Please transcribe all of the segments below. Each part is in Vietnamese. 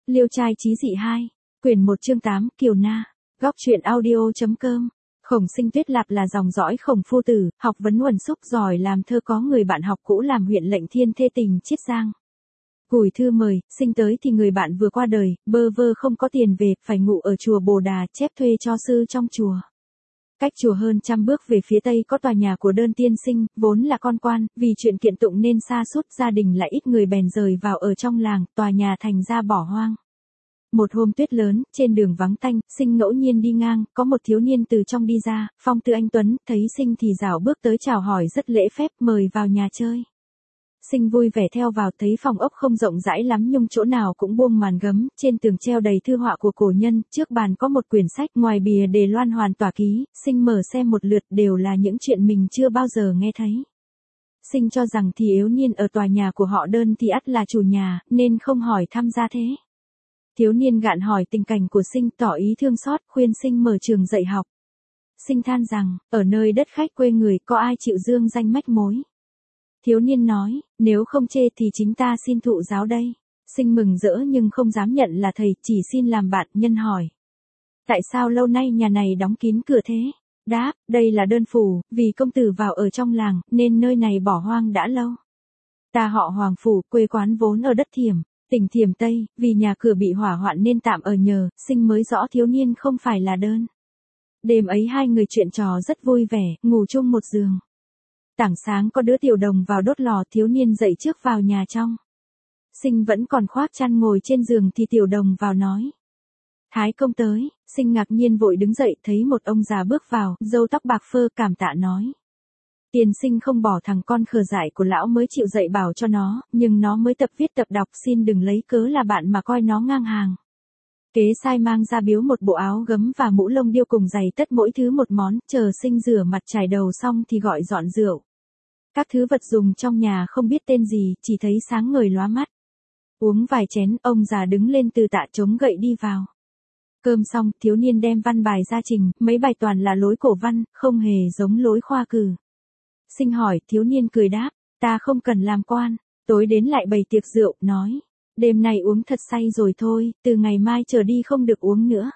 Liêu trai chí dị 2, quyển 1 chương 8, Kiều Na, góc truyện audio.com. Khổng Sinh Tuyết Lạp là dòng dõi Khổng phu tử, học vấn uẩn xúc giỏi làm thơ, có người bạn học cũ làm huyện lệnh Thiên thê tình Chiết Giang. Gửi thư mời, Sinh tới thì người bạn vừa qua đời, bơ vơ không có tiền về, phải ngủ ở chùa Bồ Đà, chép thuê cho sư trong chùa. Cách chùa hơn 100 bước về phía tây có tòa nhà của Đơn tiên sinh, vốn là con quan, vì chuyện kiện tụng nên sa sút, gia đình lại ít người bèn rời vào ở trong làng, tòa nhà thành ra bỏ hoang. Một hôm tuyết lớn, trên đường vắng tanh, Sinh ngẫu nhiên đi ngang, có một thiếu niên từ trong đi ra, phong tư anh tuấn, thấy Sinh thì rảo bước tới chào hỏi rất lễ phép, mời vào nhà chơi. Sinh vui vẻ theo vào, thấy phòng ốc không rộng rãi lắm nhưng chỗ nào cũng buông màn gấm, trên tường treo đầy thư họa của cổ nhân, trước bàn có một quyển sách, ngoài bìa đề loan hoàn tỏa ký. Sinh mở xem một lượt, đều là những chuyện mình chưa bao giờ nghe thấy. Sinh cho rằng thì yếu niên ở tòa nhà của họ Đơn thì ắt là chủ nhà, nên không hỏi thăm ra thế. Thiếu niên gạn hỏi tình cảnh của Sinh, tỏ ý thương xót, khuyên Sinh mở trường dạy học. Sinh than rằng, ở nơi đất khách quê người có ai chịu dương danh mách mối. Thiếu niên nói, nếu không chê thì chính ta xin thụ giáo đây. Sinh mừng rỡ nhưng không dám nhận là thầy, chỉ xin làm bạn. Nhân hỏi, tại sao lâu nay nhà này đóng kín cửa thế? Đáp, đây là đơn phủ, vì công tử vào ở trong làng, nên nơi này bỏ hoang đã lâu. Ta họ Hoàng Phủ, quê quán vốn ở đất Thiểm, tỉnh Thiểm Tây, vì nhà cửa bị hỏa hoạn nên tạm ở nhờ. Sinh mới rõ thiếu niên không phải là Đơn. Đêm ấy hai người chuyện trò rất vui vẻ, ngủ chung một giường. Tảng sáng có đứa tiểu đồng vào đốt lò, thiếu niên dậy trước vào nhà trong. Sinh vẫn còn khoác chăn ngồi trên giường thì tiểu đồng vào nói, Thái công tới. Sinh ngạc nhiên vội đứng dậy, thấy một ông già bước vào, râu tóc bạc phơ, cảm tạ nói, tiền sinh không bỏ thằng con khờ dại của lão mới chịu dạy bảo cho nó, nhưng nó mới tập viết tập đọc, xin đừng lấy cớ là bạn mà coi nó ngang hàng. Kế sai mang ra biếu một bộ áo gấm và mũ lông điêu cùng giày tất mỗi thứ một món, chờ Sinh rửa mặt chải đầu xong thì gọi dọn rượu. Các thứ vật dùng trong nhà không biết tên gì, chỉ thấy sáng ngời lóa mắt. Uống vài chén, ông già đứng lên từ tạ chống gậy đi vào. Cơm xong, thiếu niên đem văn bài ra trình, mấy bài toàn là lối cổ văn, không hề giống lối khoa cử. Sinh hỏi, thiếu niên cười đáp, ta không cần làm quan. Tối đến lại bày tiệc rượu, nói, đêm nay uống thật say rồi thôi, từ ngày mai trở đi không được uống nữa.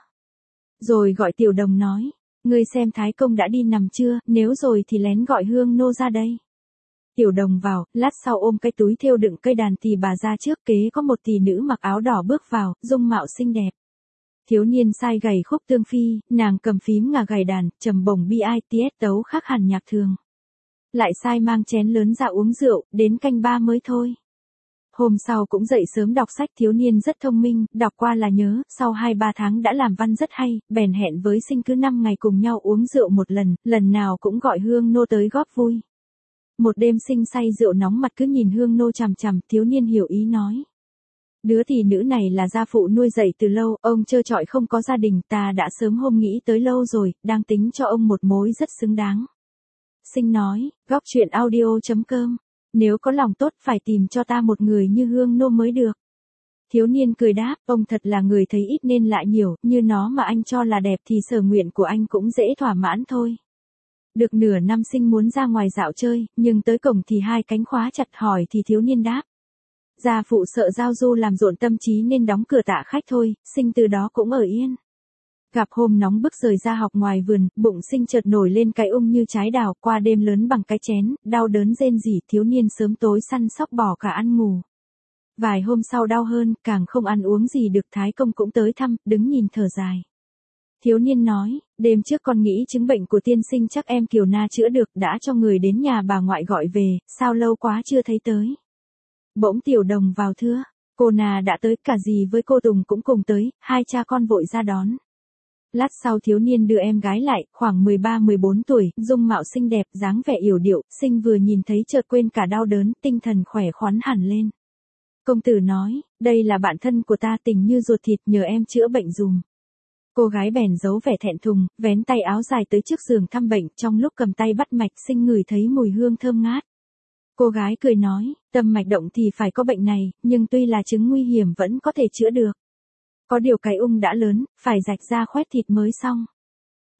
Rồi gọi tiểu đồng nói, ngươi xem Thái công đã đi nằm chưa, nếu rồi thì lén gọi Hương nô ra đây. Tiểu đồng vào, lát sau ôm cái túi thêu đựng cây đàn tỳ bà ra trước, kế có một tỳ nữ mặc áo đỏ bước vào, dung mạo xinh đẹp. Thiếu niên sai gảy khúc tương phi, nàng cầm phím ngà gảy đàn, trầm bổng BITS tấu khác hẳn nhạc thường. Lại sai mang chén lớn ra uống rượu, đến canh 3 mới thôi. Hôm sau cũng dậy sớm đọc sách, thiếu niên rất thông minh, đọc qua là nhớ, sau 2-3 tháng đã làm văn rất hay, bèn hẹn với Sinh cứ 5 ngày cùng nhau uống rượu một lần, lần nào cũng gọi Hương nô tới góp vui. Một đêm Sinh say rượu nóng mặt cứ nhìn Hương nô chằm chằm, thiếu niên hiểu ý nói, đứa tỷ nữ này là gia phụ nuôi dạy từ lâu, ông trơ trọi không có gia đình, ta đã sớm hôm nghĩ tới lâu rồi, đang tính cho ông một mối rất xứng đáng. Sinh nói, góc truyện audio.com, nếu có lòng tốt phải tìm cho ta một người như Hương nô mới được. Thiếu niên cười đáp, ông thật là người thấy ít nên lại nhiều, như nó mà anh cho là đẹp thì sở nguyện của anh cũng dễ thỏa mãn thôi. Được nửa năm Sinh muốn ra ngoài dạo chơi, nhưng tới cổng thì hai cánh khóa chặt, hỏi thì thiếu niên đáp, gia phụ sợ giao du làm rộn tâm trí nên đóng cửa tạ khách thôi. Sinh từ đó cũng ở yên. Gặp hôm nóng bức rời ra học ngoài vườn, bụng Sinh chợt nổi lên cái như trái đào, qua đêm lớn bằng cái chén, đau đớn rên rỉ, thiếu niên sớm tối săn sóc bỏ cả ăn ngủ. Vài hôm sau đau hơn, càng không ăn uống gì được. Thái công cũng tới thăm, đứng nhìn thở dài. Thiếu niên nói, đêm trước con nghĩ chứng bệnh của tiên sinh chắc em Kiều Na chữa được, đã cho người đến nhà bà ngoại gọi về, sao lâu quá chưa thấy tới. Bỗng tiểu đồng vào thưa, cô Na đã tới, cả dì với cô Tùng cũng cùng tới, hai cha con vội ra đón. Lát sau thiếu niên đưa em gái lại, khoảng 13-14 tuổi, dung mạo xinh đẹp, dáng vẻ yểu điệu. Sinh vừa nhìn thấy chợt quên cả đau đớn, tinh thần khỏe khoắn hẳn lên. Công tử nói, đây là bạn thân của ta, tình như ruột thịt, nhờ em chữa bệnh dùm. Cô gái bèn giấu vẻ thẹn thùng, vén tay áo dài tới trước giường thăm bệnh, trong lúc cầm tay bắt mạch Sinh ngửi thấy mùi hương thơm ngát. Cô gái cười nói, tâm mạch động thì phải có bệnh này, nhưng tuy là chứng nguy hiểm vẫn có thể chữa được. Có điều cái đã lớn, phải rạch ra khoét thịt mới xong.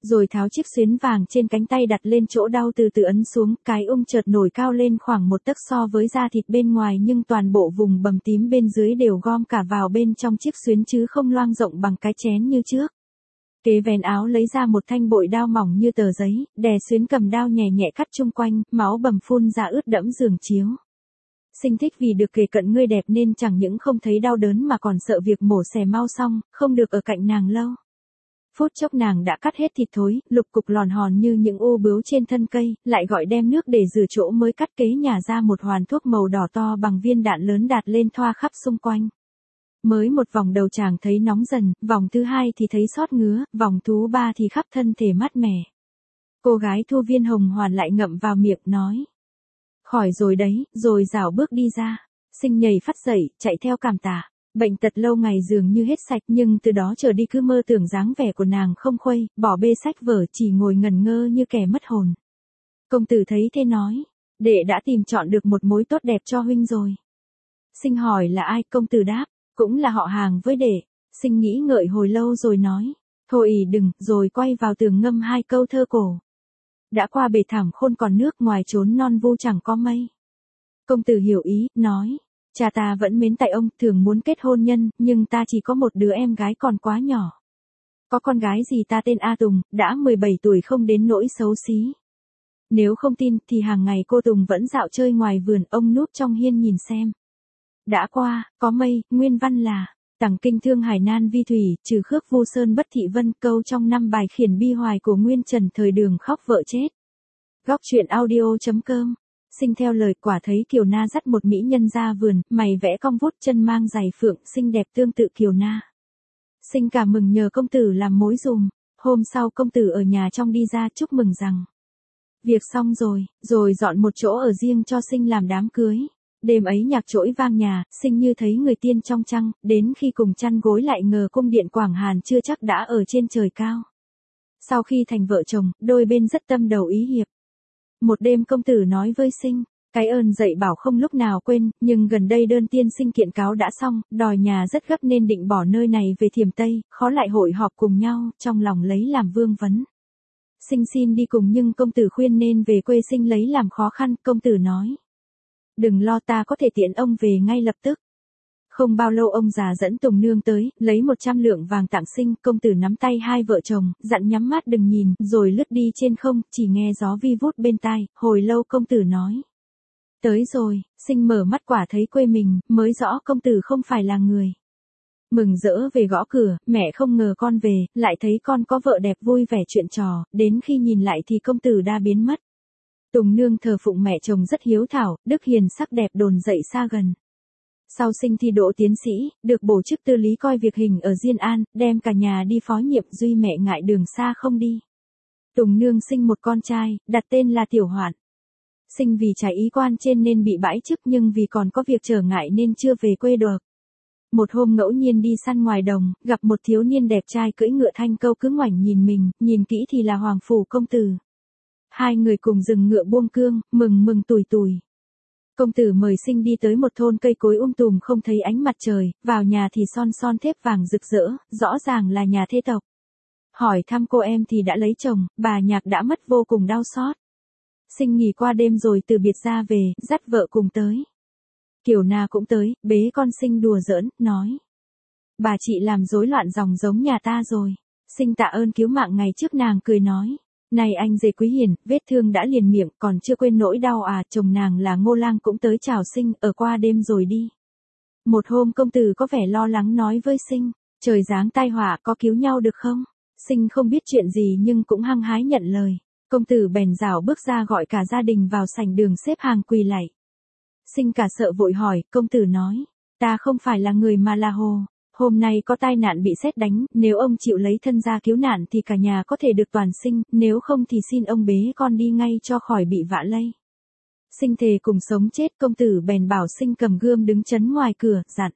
Rồi tháo chiếc xuyến vàng trên cánh tay đặt lên chỗ đau từ từ ấn xuống, cái ung chợt nổi cao lên khoảng 1 tấc so với da thịt bên ngoài nhưng toàn bộ vùng bầm tím bên dưới đều gom cả vào bên trong chiếc xuyến chứ không loang rộng bằng cái chén như trước. Kế vén áo lấy ra một thanh bội đao mỏng như tờ giấy, đè xuyến cầm đao nhẹ nhẹ cắt chung quanh, máu bầm phun ra ướt đẫm giường chiếu. Sinh thích vì được kề cận người đẹp nên chẳng những không thấy đau đớn mà còn sợ việc mổ xẻ mau xong, không được ở cạnh nàng lâu. Phút chốc nàng đã cắt hết thịt thối, lục cục lòn hòn như những ô bướu trên thân cây, lại gọi đem nước để rửa chỗ mới cắt kế nhả ra một hoàn thuốc màu đỏ to bằng viên đạn lớn đạt lên thoa khắp xung quanh. Mới một vòng đầu chàng thấy nóng dần, vòng thứ hai thì thấy xót ngứa, vòng thứ ba thì khắp thân thể mát mẻ. Cô gái thu viên hồng hoàn lại ngậm vào miệng nói. Khỏi rồi đấy, rồi rảo bước đi ra. Sinh nhảy phát dậy, chạy theo cảm tả. Bệnh tật lâu ngày dường như hết sạch nhưng từ đó trở đi cứ mơ tưởng dáng vẻ của nàng không khuây, bỏ bê sách vở chỉ ngồi ngẩn ngơ như kẻ mất hồn. Công tử thấy thế nói, đệ đã tìm chọn được một mối tốt đẹp cho huynh rồi. Sinh hỏi là ai, công tử đáp, cũng là họ hàng với đệ. Sinh nghĩ ngợi hồi lâu rồi nói, thôi đừng, rồi quay vào tường ngâm 2 câu thơ cổ. Đã qua bể thảm khôn còn nước, ngoài trốn non vu chẳng có mây. Công tử hiểu ý, nói, cha ta vẫn mến tại ông, thường muốn kết hôn nhân, nhưng ta chỉ có một đứa em gái còn quá nhỏ. Có con gái gì ta tên A Tùng, đã 17 tuổi không đến nỗi xấu xí. Nếu không tin thì hàng ngày cô Tùng vẫn dạo chơi ngoài vườn, ông núp trong hiên nhìn xem. Đã qua, có mây, nguyên văn là, tằng kinh thương hải nan vi thủy, trừ khước vu sơn bất thị vân, câu trong 5 bài khiển bi hoài của Nguyên Trần thời Đường khóc vợ chết. Góc truyện audio.com. Sinh theo lời quả thấy Kiều Na dắt một mỹ nhân ra vườn, mày vẽ cong vút chân mang giày phượng, xinh đẹp tương tự Kiều Na. Sinh cảm mừng nhờ công tử làm mối dùm. Hôm sau công tử ở nhà trong đi ra chúc mừng rằng việc xong rồi dọn một chỗ ở riêng cho Sinh làm đám cưới. Đêm ấy nhạc trỗi vang nhà, Sinh như thấy người tiên trong trăng, đến khi cùng chăn gối lại ngờ cung điện Quảng Hàn chưa chắc đã ở trên trời cao. Sau khi thành vợ chồng, đôi bên rất tâm đầu ý hiệp. Một đêm công tử nói với Sinh, cái ơn dạy bảo không lúc nào quên, nhưng gần đây đơn tiên Sinh kiện cáo đã xong, đòi nhà rất gấp nên định bỏ nơi này về Thiểm Tây, khó lại hội họp cùng nhau, trong lòng lấy làm vương vấn. Sinh xin đi cùng nhưng công tử khuyên nên về quê Sinh lấy làm khó khăn, công tử nói. Đừng lo, ta có thể tiễn ông về ngay lập tức. Không bao lâu ông già dẫn Tùng Nương tới, lấy 100 lượng vàng tặng Sinh, công tử nắm tay hai vợ chồng, dặn nhắm mắt đừng nhìn, rồi lướt đi trên không, chỉ nghe gió vi vút bên tai, hồi lâu công tử nói. Tới rồi, Sinh mở mắt quả thấy quê mình, mới rõ công tử không phải là người. Mừng rỡ về gõ cửa, mẹ không ngờ con về, lại thấy con có vợ đẹp vui vẻ chuyện trò, đến khi nhìn lại thì công tử đã biến mất. Tùng Nương thờ phụng mẹ chồng rất hiếu thảo, đức hiền sắc đẹp đồn dậy xa gần. Sau Sinh thi đỗ tiến sĩ, được bổ chức tư lý coi việc hình ở Diên An, đem cả nhà đi phó nhiệm, duy mẹ ngại đường xa không đi. Tùng Nương sinh một con trai, đặt tên là Tiểu Hoạn. Sinh vì trái ý quan trên nên bị bãi chức nhưng vì còn có việc trở ngại nên chưa về quê được. Một hôm ngẫu nhiên đi săn ngoài đồng, gặp một thiếu niên đẹp trai cưỡi ngựa thanh câu cứ ngoảnh nhìn mình, nhìn kỹ thì là Hoàng Phủ công tử. Hai người cùng dừng ngựa buông cương, mừng tủi tủi. Công tử mời Sinh đi tới một thôn cây cối tùm không thấy ánh mặt trời, vào nhà thì son thép vàng rực rỡ, rõ ràng là nhà thế tộc. Hỏi thăm cô em thì đã lấy chồng, bà Nhạc đã mất vô cùng đau xót. Sinh nghỉ qua đêm rồi từ biệt ra về, dắt vợ cùng tới. Kiều Na cũng tới, bế con Sinh đùa giỡn, nói. Bà chị làm rối loạn dòng giống nhà ta rồi. Sinh tạ ơn cứu mạng ngày trước, nàng cười nói. Này anh dề quý hiền, vết thương đã liền miệng, còn chưa quên nỗi đau à, chồng nàng là Ngô Lang cũng tới chào Sinh, ở qua đêm rồi đi. Một hôm công tử có vẻ lo lắng nói với Sinh, trời giáng tai họa có cứu nhau được không? Sinh không biết chuyện gì nhưng cũng hăng hái nhận lời. Công tử bèn rảo bước ra gọi cả gia đình vào sảnh đường xếp hàng quỳ lạy. Sinh cả sợ vội hỏi, công tử nói, ta không phải là người mà là hồ. Hôm nay có tai nạn bị sét đánh, nếu ông chịu lấy thân ra cứu nạn thì cả nhà có thể được toàn sinh, nếu không thì xin ông bế con đi ngay cho khỏi bị vạ lây. Sinh thề cùng sống chết, công tử bèn bảo Sinh cầm gươm đứng chắn ngoài cửa, dặn.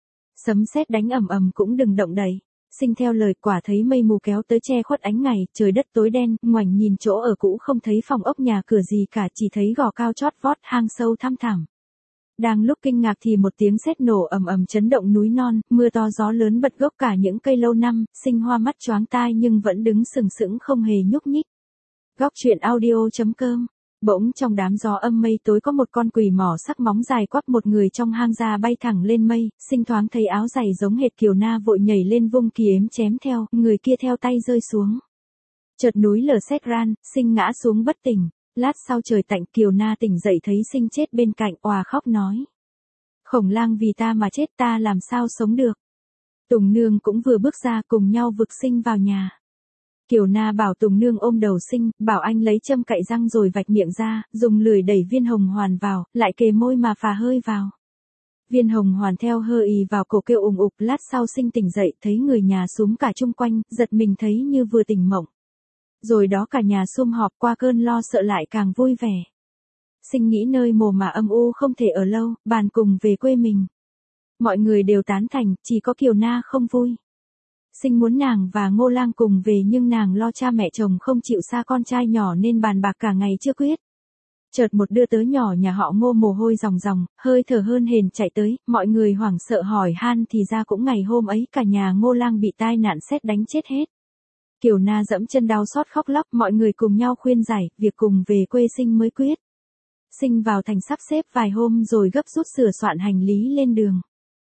Sấm sét đánh ầm ầm cũng đừng động đậy. Sinh theo lời, quả thấy mây mù kéo tới che khuất ánh ngày, trời đất tối đen, ngoảnh nhìn chỗ ở cũ không thấy phòng ốc nhà cửa gì cả, chỉ thấy gò cao chót vót, hang sâu thăm thẳm. Đang lúc kinh ngạc thì một tiếng sét nổ ầm ầm chấn động núi non, mưa to gió lớn bật gốc cả những cây lâu năm, Sinh hoa mắt choáng tai nhưng vẫn đứng sừng sững không hề nhúc nhích. Góc truyện audio.com. Bỗng trong đám gió âm mây tối có một con quỷ mỏ sắc móng dài quắp một người trong hang ra bay thẳng lên mây, Sinh thoáng thấy áo giày giống hệt Kiều Na vội nhảy lên vung kiếm chém theo, người kia theo tay rơi xuống. Chợt núi lở sét ran, Sinh ngã xuống bất tỉnh. Lát sau trời tạnh Kiều Na tỉnh dậy thấy Sinh chết bên cạnh, òa khóc nói. Khổng lang vì ta mà chết, ta làm sao sống được. Tùng Nương cũng vừa bước ra cùng nhau vực Sinh vào nhà. Kiều Na bảo Tùng Nương ôm đầu Sinh, bảo anh lấy châm cạy răng rồi vạch miệng ra, dùng lưỡi đẩy viên hồng hoàn vào, lại kề môi mà phà hơi vào. Viên hồng hoàn theo hơi ì vào cổ kêu ùng ục, lát sau Sinh tỉnh dậy thấy người nhà xúm cả chung quanh, giật mình thấy như vừa tỉnh mộng. Rồi đó cả nhà sum họp, qua cơn lo sợ lại càng vui vẻ. Sinh nghĩ nơi mồ mả âm u không thể ở lâu, bàn cùng về quê mình. Mọi người đều tán thành, chỉ có Kiều Na không vui. Sinh muốn nàng và Ngô Lang cùng về nhưng nàng lo cha mẹ chồng không chịu xa con trai nhỏ nên bàn bạc cả ngày chưa quyết. Chợt một đưa tới nhỏ nhà họ Ngô mồ hôi ròng ròng, hơi thở hơn hền chạy tới, mọi người hoảng sợ hỏi han thì ra cũng ngày hôm ấy cả nhà Ngô Lang bị tai nạn sét đánh chết hết. Kiều Na dẫm chân đau xót khóc lóc, mọi người cùng nhau khuyên giải, việc cùng về quê Sinh mới quyết. Sinh vào thành sắp xếp vài hôm rồi gấp rút sửa soạn hành lý lên đường.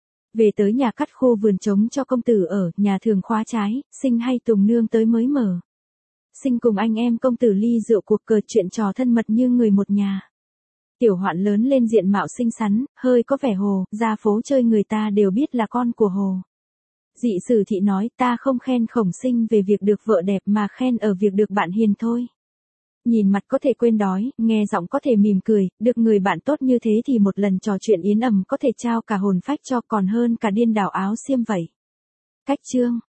Về tới nhà cắt khu vườn trống cho công tử ở, nhà thường khóa trái, Sinh hay Tùng Nương tới mới mở. Sinh cùng anh em công tử ly rượu cuộc cờ chuyện trò thân mật như người một nhà. Tiểu Hoạn lớn lên diện mạo xinh xắn, hơi có vẻ hồ, ra phố chơi người ta đều biết là con của hồ. Dị Sử Thị nói, ta không khen Khổng Sinh về việc được vợ đẹp mà khen ở việc được bạn hiền thôi. Nhìn mặt có thể quên đói, nghe giọng có thể mỉm cười, được người bạn tốt như thế thì một lần trò chuyện yến ầm có thể trao cả hồn phách cho còn hơn cả điên đảo áo xiêm vậy. Cách chương